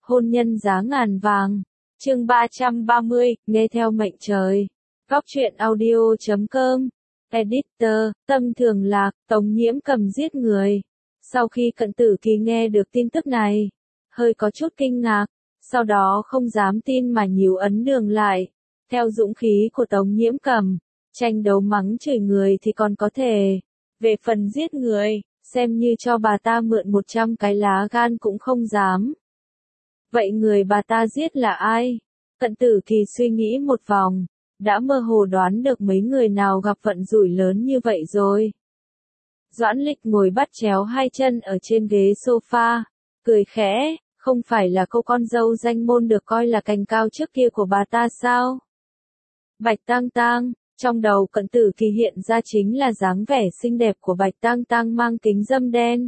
hôn nhân giá ngàn vàng. Chương 330, nghe theo mệnh trời. Góc truyện audio.com. Editor, tâm thường lạc, Tống Nhiễm Cầm giết người. Sau khi Cận Tử Kỳ nghe được tin tức này, hơi có chút kinh ngạc, sau đó không dám tin mà nhíu ấn đường lại. Theo dũng khí của Tống Nhiễm Cầm, tranh đấu mắng chửi người thì còn có thể. Về phần giết người, xem như cho bà ta mượn 100 cái lá gan cũng không dám. Vậy người bà ta giết là ai? Cận Tử Kỳ suy nghĩ một vòng, đã mơ hồ đoán được mấy người nào gặp vận rủi lớn như vậy rồi. Doãn Lịch ngồi bắt chéo hai chân ở trên ghế sofa, cười khẽ, không phải là cô con dâu danh môn được coi là cành cao trước kia của bà ta sao? Bạch Tang Tang, trong đầu Cận Tử Kỳ hiện ra chính là dáng vẻ xinh đẹp của Bạch Tang Tang mang kính râm đen.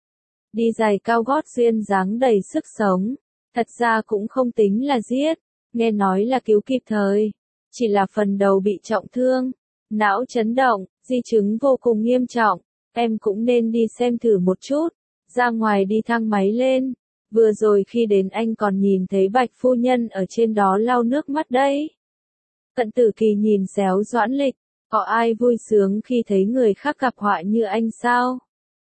Đi giày cao gót duyên dáng đầy sức sống, thật ra cũng không tính là giết, nghe nói là cứu kịp thời. Chỉ là phần đầu bị trọng thương, não chấn động, di chứng vô cùng nghiêm trọng, em cũng nên đi xem thử một chút. Ra ngoài đi thang máy lên, vừa rồi khi đến anh còn nhìn thấy Bạch phu nhân ở trên đó lau nước mắt đấy. Cận Tử Kỳ nhìn xéo Doãn Lịch, có ai vui sướng khi thấy người khác gặp họa như anh sao?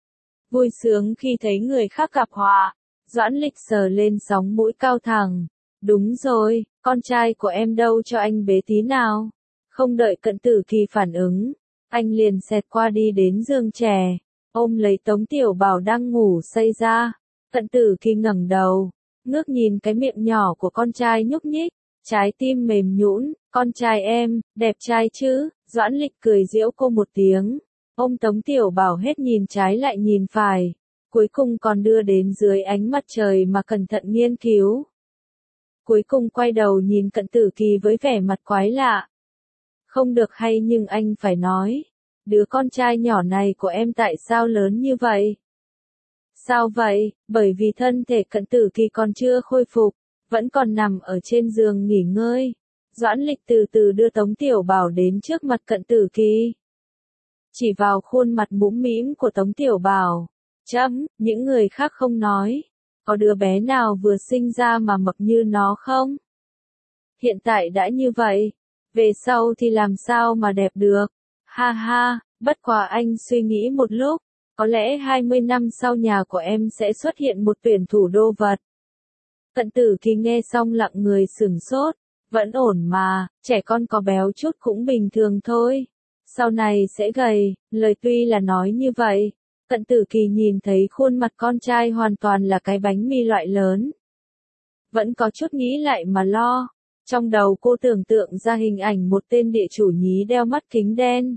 Vui sướng khi thấy người khác gặp họa, Doãn Lịch sờ lên sóng mũi cao thẳng. Đúng rồi, con trai của em đâu cho anh bế tí nào. Không đợi Cận Tử Kỳ phản ứng, anh liền xẹt qua đi đến giường trẻ, ôm lấy Tống Tiểu Bảo đang ngủ say ra. Cận Tử Kỳ ngẩng đầu, ngước nhìn cái miệng nhỏ của con trai nhúc nhích, trái tim mềm nhũn. Con trai em, đẹp trai chứ? Doãn Lịch cười giễu cô một tiếng, ôm Tống Tiểu Bảo hết nhìn trái lại nhìn phải, cuối cùng còn đưa đến dưới ánh mặt trời mà cẩn thận nghiên cứu. Cuối cùng quay đầu nhìn Cận Tử Kỳ với vẻ mặt quái lạ. Không được hay nhưng anh phải nói, đứa con trai nhỏ này của em tại sao lớn như vậy? Sao vậy? Bởi vì thân thể Cận Tử Kỳ còn chưa khôi phục, vẫn còn nằm ở trên giường nghỉ ngơi. Doãn Lịch từ từ đưa Tống Tiểu Bảo đến trước mặt Cận Tử Kỳ. Chỉ vào khuôn mặt mũm mĩm của Tống Tiểu Bảo. Những người khác không nói. Có đứa bé nào vừa sinh ra mà mập như nó không? Hiện tại đã như vậy, về sau thì làm sao mà đẹp được? Ha ha, bất quá anh suy nghĩ một lúc, có lẽ 20 năm sau nhà của em sẽ xuất hiện một tuyển thủ đô vật. Cận Tử Kỳ nghe xong lặng người sửng sốt, vẫn ổn mà, trẻ con có béo chút cũng bình thường thôi. Sau này sẽ gầy, lời tuy là nói như vậy. Cận Tử Kỳ nhìn thấy khuôn mặt con trai hoàn toàn là cái bánh mì loại lớn. Vẫn có chút nghĩ lại mà lo. Trong đầu cô tưởng tượng ra hình ảnh một tên địa chủ nhí đeo mắt kính đen.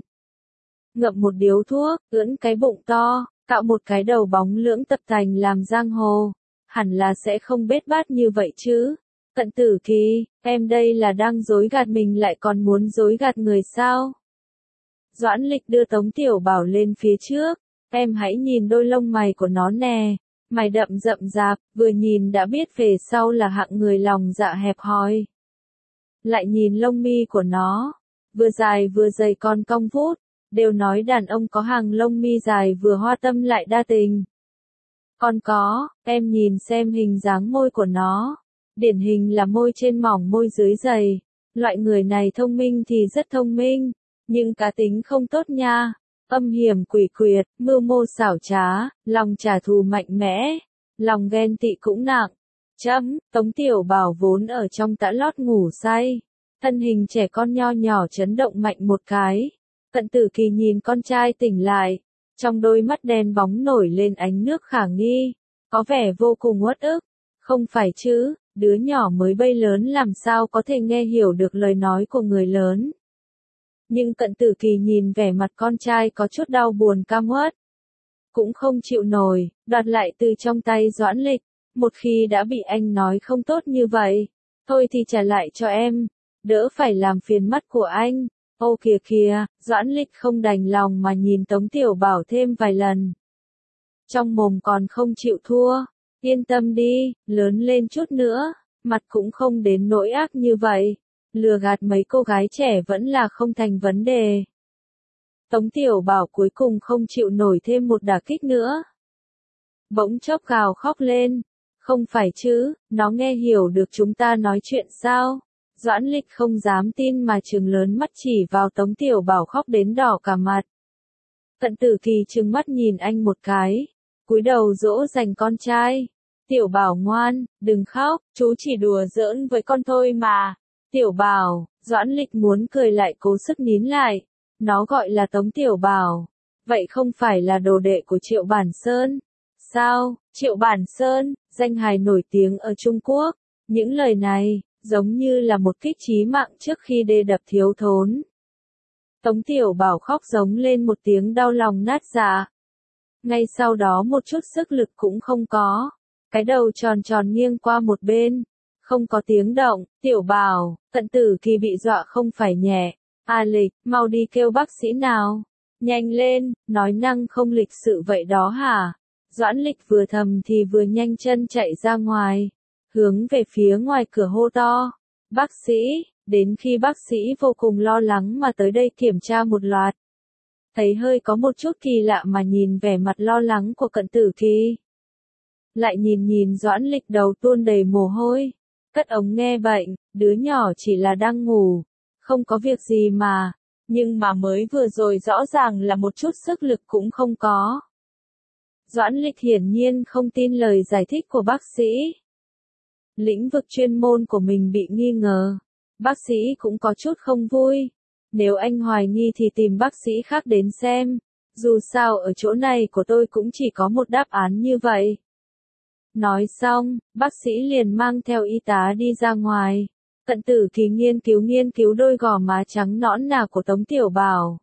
Ngậm một điếu thuốc, ưỡn cái bụng to, cạo một cái đầu bóng lưỡng tập tành làm giang hồ. Hẳn là sẽ không bết bát như vậy chứ. Cận Tử Kỳ, em đây là đang dối gạt mình lại còn muốn dối gạt người sao? Doãn Lịch đưa Tống Tiểu Bảo lên phía trước. Em hãy nhìn đôi lông mày của nó nè, mày đậm rậm rạp, vừa nhìn đã biết về sau là hạng người lòng dạ hẹp hòi. Lại nhìn lông mi của nó, vừa dài vừa dày còn cong vút, đều nói đàn ông có hàng lông mi dài vừa hoa tâm lại đa tình. Còn có, em nhìn xem hình dáng môi của nó, điển hình là môi trên mỏng môi dưới dày, loại người này thông minh thì rất thông minh, nhưng cá tính không tốt nha. Âm hiểm quỷ quyệt, mưu mô xảo trá, lòng trả thù mạnh mẽ, lòng ghen tị cũng nặng. Tống Tiểu Bảo vốn ở trong tã lót ngủ say, thân hình trẻ con nho nhỏ chấn động mạnh một cái. Cận Tử Kỳ nhìn con trai tỉnh lại, trong đôi mắt đen bóng nổi lên ánh nước khả nghi, có vẻ vô cùng uất ức. Không phải chứ, đứa nhỏ mới bay lớn làm sao có thể nghe hiểu được lời nói của người lớn. Nhưng Cận Tử Kỳ nhìn vẻ mặt con trai có chút đau buồn căm uất. Cũng không chịu nổi, đoạt lại từ trong tay Doãn Lịch. Một khi đã bị anh nói không tốt như vậy, thôi thì trả lại cho em, đỡ phải làm phiền mắt của anh. Ô kìa kìa, Doãn Lịch không đành lòng mà nhìn Tống Tiểu Bảo thêm vài lần. Trong mồm còn không chịu thua, yên tâm đi, lớn lên chút nữa, mặt cũng không đến nỗi ác như vậy. Lừa gạt mấy cô gái trẻ vẫn là không thành vấn đề. Tống Tiểu Bảo cuối cùng không chịu nổi thêm một đả kích nữa. Bỗng chốc gào khóc lên. Không phải chứ, nó nghe hiểu được chúng ta nói chuyện sao? Doãn Lịch không dám tin mà trừng lớn mắt chỉ vào Tống Tiểu Bảo khóc đến đỏ cả mặt. Cận Tử Kỳ trừng mắt nhìn anh một cái, cúi đầu dỗ dành con trai. Tiểu Bảo ngoan, đừng khóc, chú chỉ đùa giỡn với con thôi mà. Tiểu Bảo, Doãn Lịch muốn cười lại cố sức nín lại. Nó gọi là Tống Tiểu Bảo. Vậy không phải là đồ đệ của Triệu Bản Sơn? Sao, Triệu Bản Sơn, danh hài nổi tiếng ở Trung Quốc. Những lời này, giống như là một kích chí mạng trước khi đê đập thiếu thốn. Tống Tiểu Bảo khóc giống lên một tiếng đau lòng nát dạ. Ngay sau đó một chút sức lực cũng không có. Cái đầu tròn tròn nghiêng qua một bên. Không có tiếng động. Tiểu Bảo, Cận Tử Kỳ bị dọa không phải nhẹ. A Lịch, mau đi kêu bác sĩ nào. Nhanh lên, nói năng không lịch sự vậy đó hả? Doãn Lịch vừa thầm thì vừa nhanh chân chạy ra ngoài. Hướng về phía ngoài cửa hô to. Bác sĩ, đến khi bác sĩ vô cùng lo lắng mà tới đây kiểm tra một loạt. Thấy hơi có một chút kỳ lạ mà nhìn vẻ mặt lo lắng của Cận Tử Kỳ. Lại nhìn Doãn Lịch đầu tuôn đầy mồ hôi. Cất ống nghe bệnh, đứa nhỏ chỉ là đang ngủ. Không có việc gì mà. Nhưng mà mới vừa rồi rõ ràng là một chút sức lực cũng không có. Doãn Lịch hiển nhiên không tin lời giải thích của bác sĩ. Lĩnh vực chuyên môn của mình bị nghi ngờ. Bác sĩ cũng có chút không vui. Nếu anh hoài nghi thì tìm bác sĩ khác đến xem. Dù sao ở chỗ này của tôi cũng chỉ có một đáp án như vậy. Nói xong, bác sĩ liền mang theo y tá đi ra ngoài. Cận Tử Kỳ nghiên cứu đôi gò má trắng nõn nà của Tống Tiểu Bảo.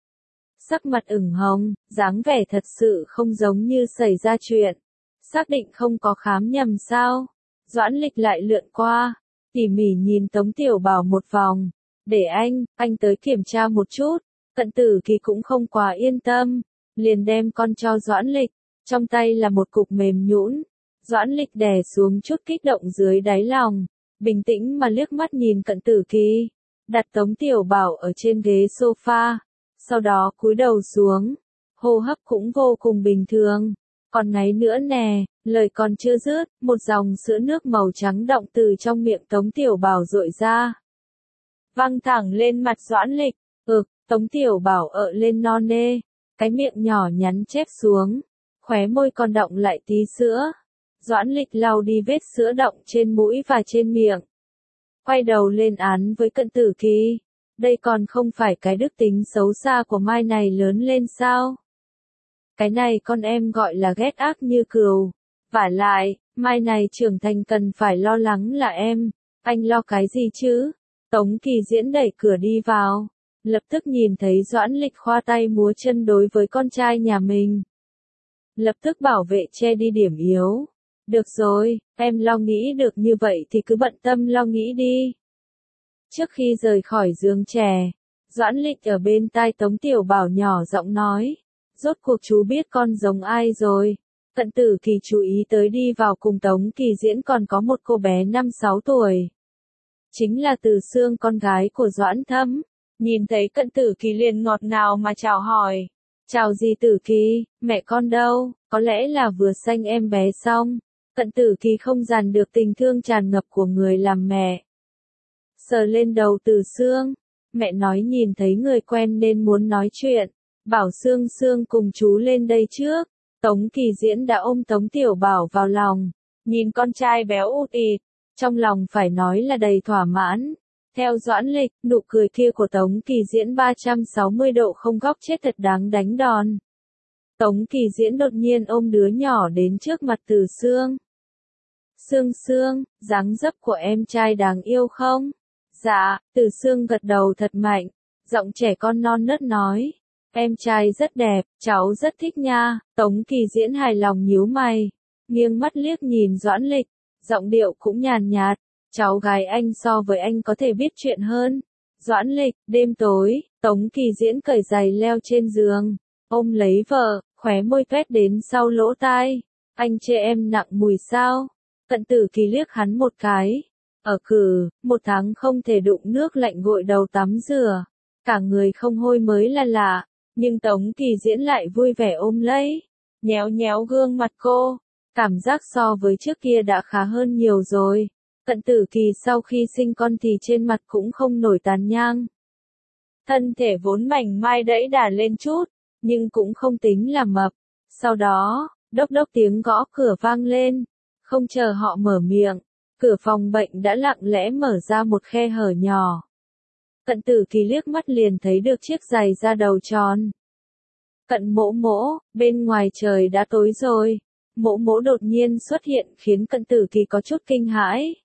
Sắc mặt ửng hồng, dáng vẻ thật sự không giống như xảy ra chuyện. Xác định không có khám nhầm sao? Doãn Lịch lại lượn qua, tỉ mỉ nhìn Tống Tiểu Bảo một vòng. Để anh tới kiểm tra một chút. Cận Tử Kỳ cũng không quá yên tâm, liền đem con cho Doãn Lịch. Trong tay là một cục mềm nhũn. Doãn Lịch đè xuống chút kích động dưới đáy lòng. Bình tĩnh mà liếc mắt nhìn Cận Tử Kỳ. Đặt Tống Tiểu Bảo ở trên ghế sofa. Sau đó cúi đầu xuống. Hô hấp cũng vô cùng bình thường. Còn ngáy nữa nè, lời còn chưa dứt, một dòng sữa nước màu trắng đọng từ trong miệng Tống Tiểu Bảo dội ra. Văng thẳng lên mặt Doãn Lịch. Tống Tiểu Bảo ợ lên non nê. Cái miệng nhỏ nhắn chép xuống. Khóe môi còn đọng lại tí sữa. Doãn Lịch lau đi vết sữa đọng trên mũi và trên miệng. Quay đầu lên án với Cận Tử Kỳ. Đây còn không phải cái đức tính xấu xa của Mai này lớn lên sao? Cái này con em gọi là ghét ác như cừu. Vả lại, Mai này trưởng thành cần phải lo lắng là em. Anh lo cái gì chứ? Tống Kỳ Diễn đẩy cửa đi vào. Lập tức nhìn thấy Doãn Lịch khoa tay múa chân đối với con trai nhà mình. Lập tức bảo vệ che đi điểm yếu. Được rồi, em lo nghĩ được như vậy thì cứ bận tâm lo nghĩ đi. Trước khi rời khỏi giường trẻ, Doãn Lịch ở bên tai Tống Tiểu Bảo nhỏ giọng nói. Rốt cuộc chú biết con giống ai rồi. Cận Tử Kỳ chú ý tới đi vào cùng Tống Kỳ Diễn còn có một cô bé 5-6 tuổi. Chính là Từ Sương con gái của Doãn Thâm. Nhìn thấy Cận Tử Kỳ liền ngọt ngào mà chào hỏi. Chào gì Tử Kỳ, mẹ con đâu, có lẽ là vừa sanh em bé xong. Cận Tử Kỳ không dằn được tình thương tràn ngập của người làm mẹ. Sờ lên đầu Từ Sương, mẹ nói nhìn thấy người quen nên muốn nói chuyện. Bảo Sương Sương cùng chú lên đây trước. Tống Kỳ Diễn đã ôm Tống Tiểu Bảo vào lòng. Nhìn con trai béo út ịt, trong lòng phải nói là đầy thỏa mãn. Theo Doãn Lịch, nụ cười kia của Tống Kỳ Diễn 360 độ không góc chết thật đáng đánh đòn. Tống Kỳ Diễn đột nhiên ôm đứa nhỏ đến trước mặt Từ Sương. Sương Sương, dáng dấp của em trai đáng yêu không? Dạ, Từ Sương gật đầu thật mạnh, giọng trẻ con non nớt nói. Em trai rất đẹp, cháu rất thích nha. Tống Kỳ Diễn hài lòng nhíu mày, nghiêng mắt liếc nhìn Doãn Lịch, giọng điệu cũng nhàn nhạt. Cháu gái anh so với anh có thể biết chuyện hơn. Doãn Lịch, đêm tối, Tống Kỳ Diễn cởi giày leo trên giường, ôm lấy vợ, khóe môi phét đến sau lỗ tai. Anh chê em nặng mùi sao? Cận Tử Kỳ liếc hắn một cái. Ở cử, 1 tháng không thể đụng nước lạnh gội đầu tắm rửa. Cả người không hôi mới là lạ. Nhưng Tống Kỳ Diễn lại vui vẻ ôm lấy, nhéo nhéo gương mặt cô. Cảm giác so với trước kia đã khá hơn nhiều rồi. Cận Tử Kỳ sau khi sinh con thì trên mặt cũng không nổi tàn nhang. Thân thể vốn mảnh mai đẫy đà lên chút, nhưng cũng không tính là mập. Sau đó, đốc đốc tiếng gõ cửa vang lên. Không chờ họ mở miệng, cửa phòng bệnh đã lặng lẽ mở ra một khe hở nhỏ. Cận Tử Kỳ liếc mắt liền thấy được chiếc giày da đầu tròn. Cận mỗ mỗ, bên ngoài trời đã tối rồi. Mỗ mỗ đột nhiên xuất hiện khiến Cận Tử Kỳ có chút kinh hãi.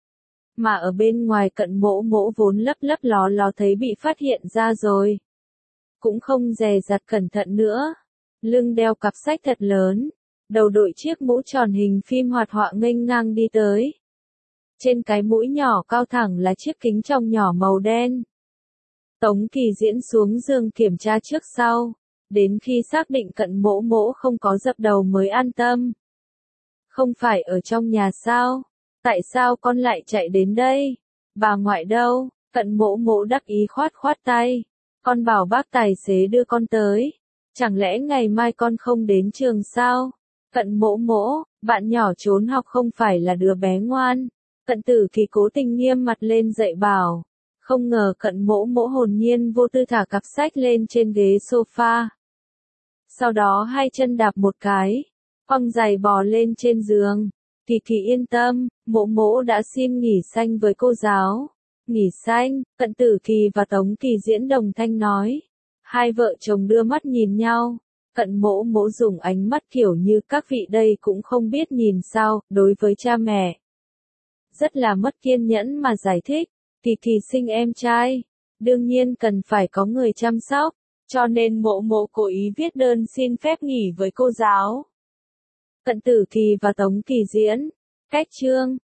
Mà ở bên ngoài Cận mỗ mỗ vốn lấp lấp ló ló thấy bị phát hiện ra rồi. Cũng không dè dặt cẩn thận nữa. Lưng đeo cặp sách thật lớn. Đầu đội chiếc mũ tròn hình phim hoạt họa nghênh ngang đi tới. Trên cái mũi nhỏ cao thẳng là chiếc kính trong nhỏ màu đen. Tống Kỳ Diễn xuống giường kiểm tra trước sau. Đến khi xác định Cận mỗ mỗ không có dập đầu mới an tâm. Không phải ở trong nhà sao? Tại sao con lại chạy đến đây? Bà ngoại đâu? Cận mỗ mỗ đắc ý khoát khoát tay. Con bảo bác tài xế đưa con tới. Chẳng lẽ ngày mai con không đến trường sao? Cận mỗ mỗ, bạn nhỏ trốn học không phải là đứa bé ngoan. Cận Tử Kỳ cố tình nghiêm mặt lên dạy bảo. Không ngờ Cận mỗ mỗ hồn nhiên vô tư thả cặp sách lên trên ghế sofa. Sau đó hai chân đạp một cái, quăng giày bò lên trên giường. Kỳ Kỳ yên tâm, mỗ mỗ đã xin nghỉ xanh với cô giáo. Nghỉ xanh, Cận Tử Kỳ và Tống Kỳ Diễn đồng thanh nói. Hai vợ chồng đưa mắt nhìn nhau. Cận mỗ mỗ dùng ánh mắt kiểu như các vị đây cũng không biết nhìn sao, đối với cha mẹ. Rất là mất kiên nhẫn mà giải thích. Kỳ Kỳ sinh em trai, đương nhiên cần phải có người chăm sóc. Cho nên mỗ mỗ cố ý viết đơn xin phép nghỉ với cô giáo. Cận Tử Kỳ và Tống Kỳ Diễn. Cách chương